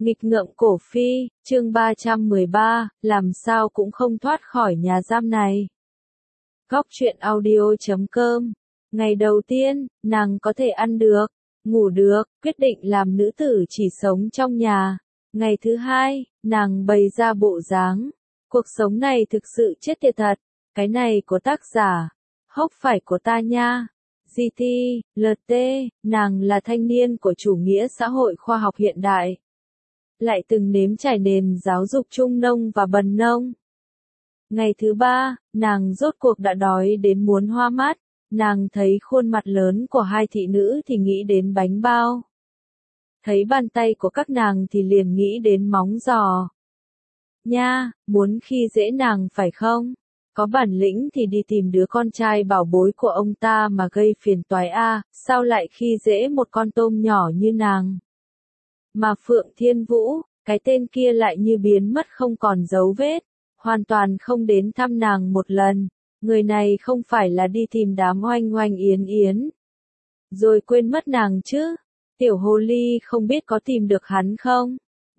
Nghịch ngợm cổ phi, chương 313, làm sao cũng không thoát khỏi nhà giam này. Góc truyện audio.com. Ngày đầu tiên, nàng có thể ăn được, ngủ được, quyết định làm nữ tử chỉ sống trong nhà. Ngày thứ hai, nàng bày ra bộ dáng. Cuộc sống này thực sự chết tiệt thật. Cái này của tác giả. Hốc phải của ta nha. GT, LT, nàng là thanh niên của chủ nghĩa xã hội khoa học hiện đại. Lại từng nếm trải nền giáo dục trung nông và bần nông. Ngày thứ ba, nàng rốt cuộc đã đói đến muốn hoa mắt. Nàng thấy khuôn mặt lớn của hai thị nữ thì nghĩ đến bánh bao. Thấy bàn tay của các nàng thì liền nghĩ đến móng giò. Nha, muốn khi dễ nàng phải không? Có bản lĩnh thì đi tìm đứa con trai bảo bối của ông ta mà gây phiền toái a, sao lại khi dễ một con tôm nhỏ như nàng? Mà Phượng Thiên Vũ, cái tên kia lại như biến mất không còn dấu vết, hoàn toàn không đến thăm nàng một lần. Người này không phải là đi tìm đám oanh oanh yến yến, rồi quên mất nàng chứ? Tiểu hồ ly không biết có tìm được hắn không?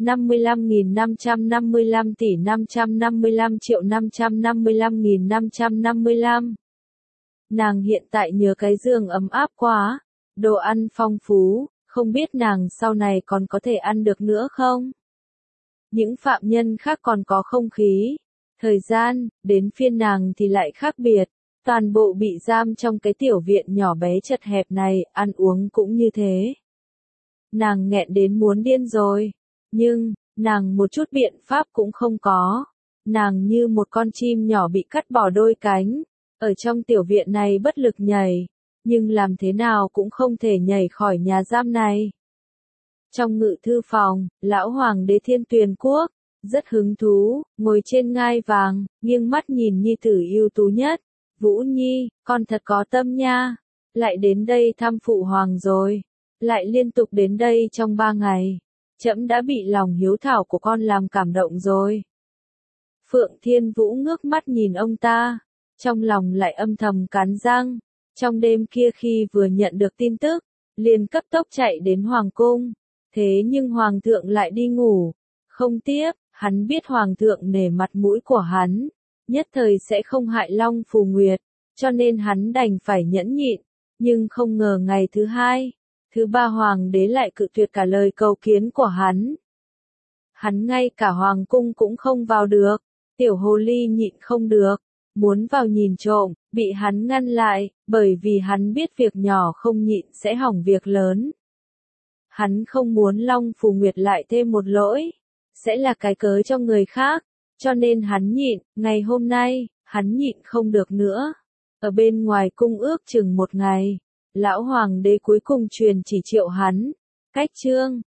55.555 tỷ 555.555.555. Nàng hiện tại nhớ cái giường ấm áp quá, đồ ăn phong phú, không biết nàng sau này còn có thể ăn được nữa không? Những phạm nhân khác còn có không khí, thời gian, đến phiên nàng thì lại khác biệt, toàn bộ bị giam trong cái tiểu viện nhỏ bé chật hẹp này, ăn uống cũng như thế. Nàng nghẹn đến muốn điên rồi. Nhưng, nàng một chút biện pháp cũng không có. Nàng như một con chim nhỏ bị cắt bỏ đôi cánh, ở trong tiểu viện này bất lực nhảy, nhưng làm thế nào cũng không thể nhảy khỏi nhà giam này. Trong ngự thư phòng, lão hoàng đế Thiên Tuyền Quốc, rất hứng thú, ngồi trên ngai vàng, nghiêng mắt nhìn nhi tử ưu tú nhất. Vũ Nhi, con thật có tâm nha, lại đến đây thăm phụ hoàng rồi, lại liên tục đến đây trong 3 ngày. Trẫm đã bị lòng hiếu thảo của con làm cảm động rồi. Phượng Thiên Vũ ngước mắt nhìn ông ta, trong lòng lại âm thầm cắn răng. Trong đêm kia khi vừa nhận được tin tức, liền cấp tốc chạy đến hoàng cung. Thế nhưng hoàng thượng lại đi ngủ. Không tiếp, hắn biết hoàng thượng nể mặt mũi của hắn, nhất thời sẽ không hại Long Phù Nguyệt, cho nên hắn đành phải nhẫn nhịn. Nhưng không ngờ ngày thứ hai, thứ ba hoàng đế lại cự tuyệt cả lời cầu kiến của hắn. Hắn ngay cả hoàng cung cũng không vào được, tiểu hồ ly nhịn không được, muốn vào nhìn trộm, bị hắn ngăn lại, bởi vì hắn biết việc nhỏ không nhịn sẽ hỏng việc lớn. Hắn không muốn Long Phù Nguyệt lại thêm một lỗi, sẽ là cái cớ cho người khác, cho nên hắn nhịn. Ngày hôm nay, hắn nhịn không được nữa. Ở bên ngoài cung ước chừng 1 ngày. Lão hoàng đế cuối cùng truyền chỉ triệu hắn, cách chương,